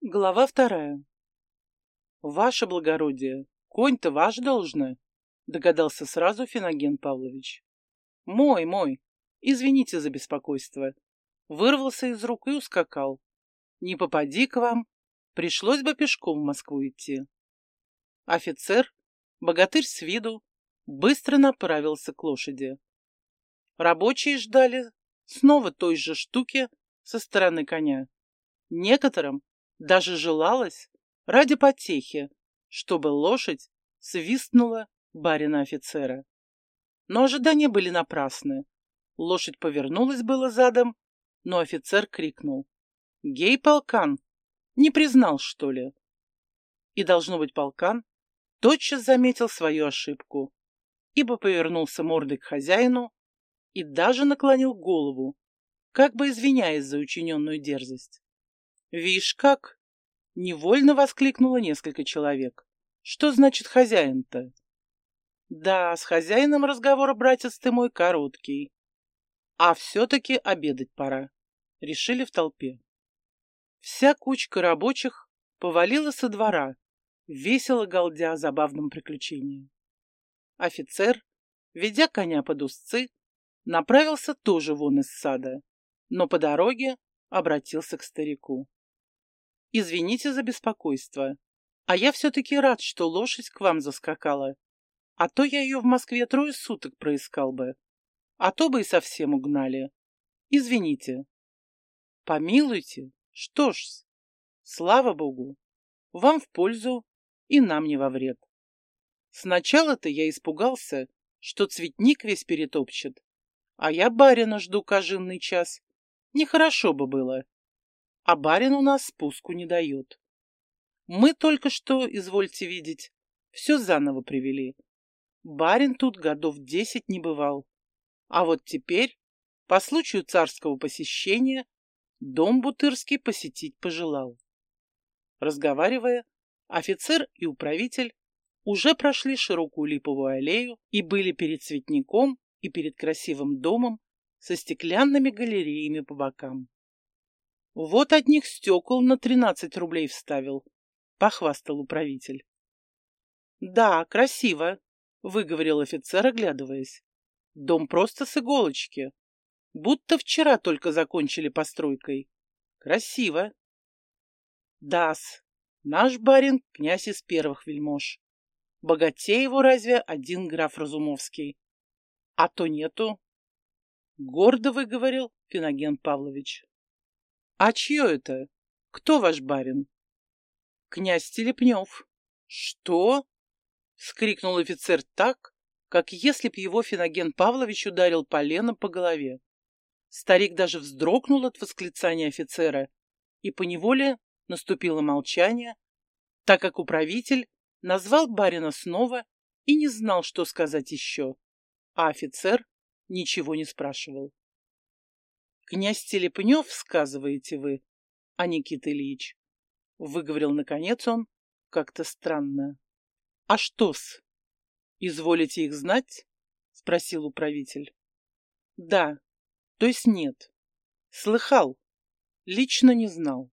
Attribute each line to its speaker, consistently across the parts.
Speaker 1: Глава 2. Ваше благородие, конь-то ваш должно, догадался сразу Финоген Павлович. Мой. Извините за беспокойство. Вырвался из рук и ускакал. Не попади к вам, пришлось бы пешком в Москву идти. Офицер, богатырь с виду, быстро направился к лошади. Рабочие ждали снова той же штуки со стороны коня. Некоторым даже желалось ради потехи, чтобы лошадь свистнула барина-офицера. Но ожидания были напрасны. Лошадь повернулась было задом, но офицер крикнул: «Гей, полкан! Не признал, что ли?» И, должно быть, полкан тотчас заметил свою ошибку, ибо повернулся мордой к хозяину и даже наклонил голову, как бы извиняясь за учиненную дерзость. «Вишь как!» — невольно воскликнуло несколько человек. «Что значит хозяин-то?» «Да, с хозяином разговор, братец ты мой, короткий. А все-таки обедать пора», — решили в толпе. Вся кучка рабочих повалила со двора, весело галдя о забавном приключении. Офицер, ведя коня под узцы, направился тоже вон из сада, но по дороге обратился к старику. «Извините за беспокойство, а я все-таки рад, что лошадь к вам заскакала, а то я ее в Москве 3 суток проискал бы, а то бы и совсем угнали. Извините». «Помилуйте, что ж, слава богу, вам в пользу и нам не во вред. Сначала-то я испугался, что цветник весь перетопчет, а я барина жду кожинный час. Нехорошо бы было. А барин у нас спуску не дает. Мы только что, извольте видеть, все заново привели. Барин тут годов 10 не бывал. А вот теперь, по случаю царского посещения, дом Бутырский посетить пожелал». Разговаривая, офицер и управитель уже прошли широкую липовую аллею и были перед цветником и перед красивым домом со стеклянными галереями по бокам. «Вот одних стекол на 13 рублей вставил», — похвастал управитель. «Да, красиво», — выговорил офицер, оглядываясь. «Дом просто с иголочки. Будто вчера только закончили постройкой. Красиво». «Да-с, наш барин — князь из первых вельмож. Богатей его разве один граф Разумовский? А то нету», — гордо выговорил Финоген Павлович. «А чье это? Кто ваш барин?» «Князь Телепнев». «Что?» — вскрикнул офицер так, как если б его Финоген Павлович ударил поленом по голове. Старик даже вздрогнул от восклицания офицера, и поневоле наступило молчание, так как управитель назвал барина снова и не знал, что сказать еще, а офицер ничего не спрашивал. «Князь Телепнев, сказываете вы, а Никита Ильич?» — выговорил наконец он как-то странно. «А что-с? Изволите их знать?» — спросил управитель. «Да, то есть нет. Слыхал, лично не знал».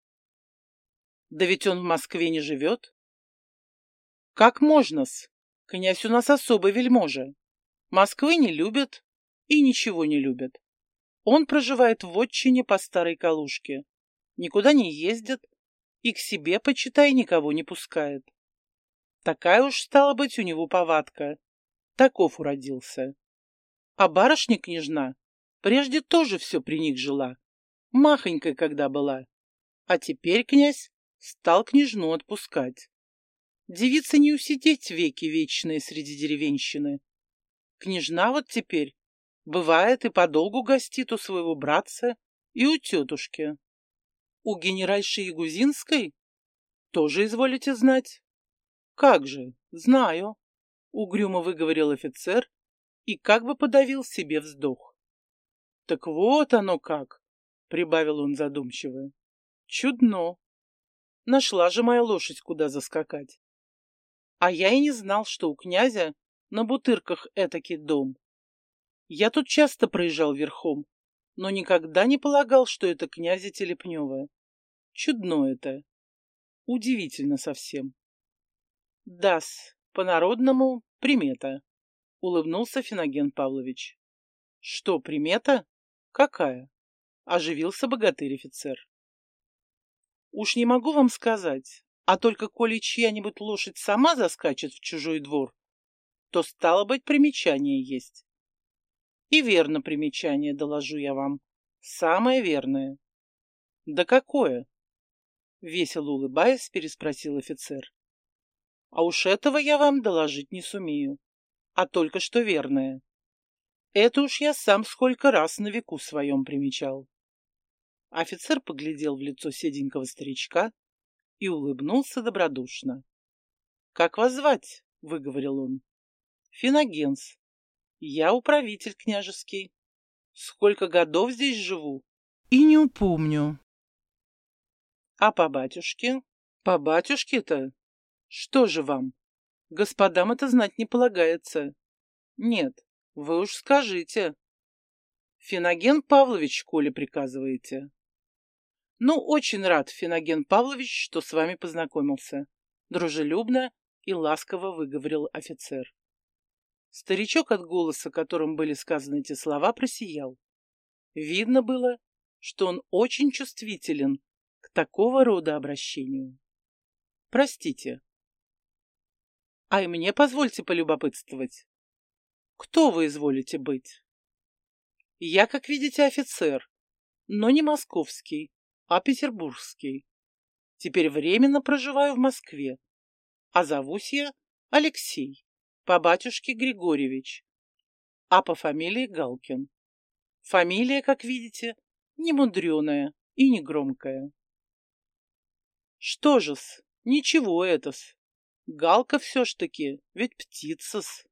Speaker 1: «Да ведь он в Москве не живет». «Как можно-с? Князь у нас особый вельможа. Москвы не любит и ничего не любит. Он проживает в отчине по Старой Калужке, никуда не ездит и к себе, почитай, никого не пускает. Такая уж стала быть у него повадка. Таков уродился. А барышня-княжна прежде тоже все при них жила, махонькой когда была. А теперь князь стал княжну отпускать. Девица не усидеть веки вечные среди деревенщины. Княжна вот теперь бывает и подолгу гостит у своего братца и у тетушки. У генеральши Ягузинской тоже изволите знать. Как же, знаю, угрюмо выговорил офицер и как бы подавил себе вздох. Так вот оно как, прибавил он задумчиво. Чудно. Нашла же моя лошадь, куда заскакать. А я и не знал, что у князя на Бутырках этакий дом. Я тут часто проезжал верхом, но никогда не полагал, что это князя Телепнева. Чудно это. Удивительно совсем. Да-с, по-народному примета, улыбнулся Финоген Павлович. Что, примета? Какая? Оживился богатырь-офицер. Уж не могу вам сказать, а только коли чья-нибудь лошадь сама заскачет в чужой двор, то стало быть примечание есть. И верно примечание, доложу я вам. Самое верное. Да какое? Весело улыбаясь, переспросил офицер. А уж этого я вам доложить не сумею, а только что верное. Это уж я сам сколько раз на веку своем примечал. Офицер поглядел в лицо седенького старичка и улыбнулся добродушно. — Как вас звать? — выговорил он. — Финогенс. Я управитель княжеский. Сколько годов здесь живу? И не упомню. — А по батюшке? По батюшке-то? Что же вам? Господам это знать не полагается. Нет, вы уж скажите. Финоген Павлович, коли приказываете. Ну, очень рад, Финоген Павлович, что с вами познакомился. Дружелюбно и ласково выговорил офицер. Старичок, от голоса, которым были сказаны эти слова, просиял. Видно было, что он очень чувствителен к такого рода обращению. Простите. А и мне позвольте полюбопытствовать. Кто вы изволите быть? Я, как видите, офицер, но не московский, а петербургский. Теперь временно проживаю в Москве, а зовусь я Алексей, по батюшке Григорьевич, а по фамилии Галкин. Фамилия, как видите, не мудреная и не громкая. Что же-с, ничего это-с. Галка все ж таки, ведь птица-с.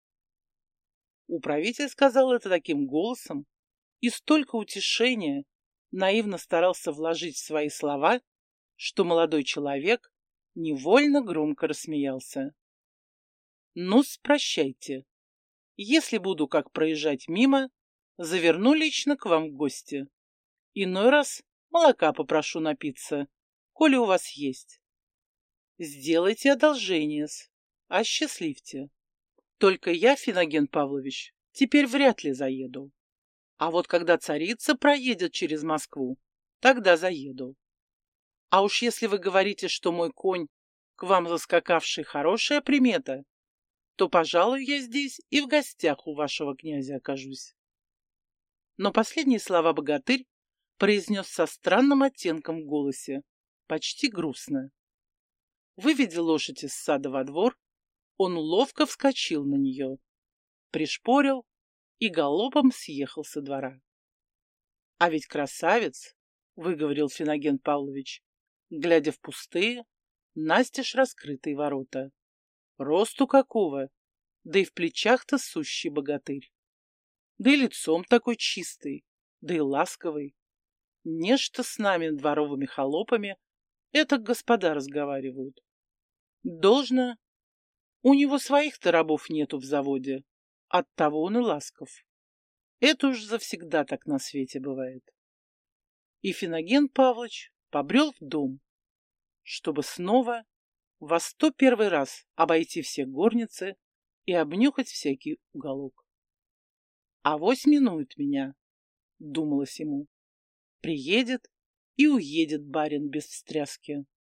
Speaker 1: Управитель сказал это таким голосом, и столько утешения наивно старался вложить в свои слова, что молодой человек невольно громко рассмеялся. Ну-с, прощайте. Если буду как проезжать мимо, заверну лично к вам в гости. Иной раз молока попрошу напиться, коли у вас есть. Сделайте одолжение-с, осчастливьте. Только я, Финоген Павлович, теперь вряд ли заеду. А вот когда царица проедет через Москву, тогда заеду. А уж если вы говорите, что мой конь, к вам заскакавший, хорошая примета, то, пожалуй, я здесь и в гостях у вашего князя окажусь. Но последние слова богатырь произнес со странным оттенком в голосе, почти грустно. Выведя лошадь из сада во двор, он ловко вскочил на нее, пришпорил и галопом съехал со двора. — А ведь красавец, — выговорил Финоген Павлович, глядя в пустые, настежь раскрытые ворота. — Росту какого, да и в плечах-то сущий богатырь. Да и лицом такой чистый, да и ласковый. Нечто с нами, дворовыми холопами, это господа разговаривают. Должно, у него своих-то рабов нету в заводе, оттого он и ласков. Это уж завсегда так на свете бывает. И Финоген Павлович побрел в дом, чтобы снова во 101 раз обойти все горницы и обнюхать всякий уголок. «Авось минует меня», — думалось ему. «Приедет и уедет барин без встряски».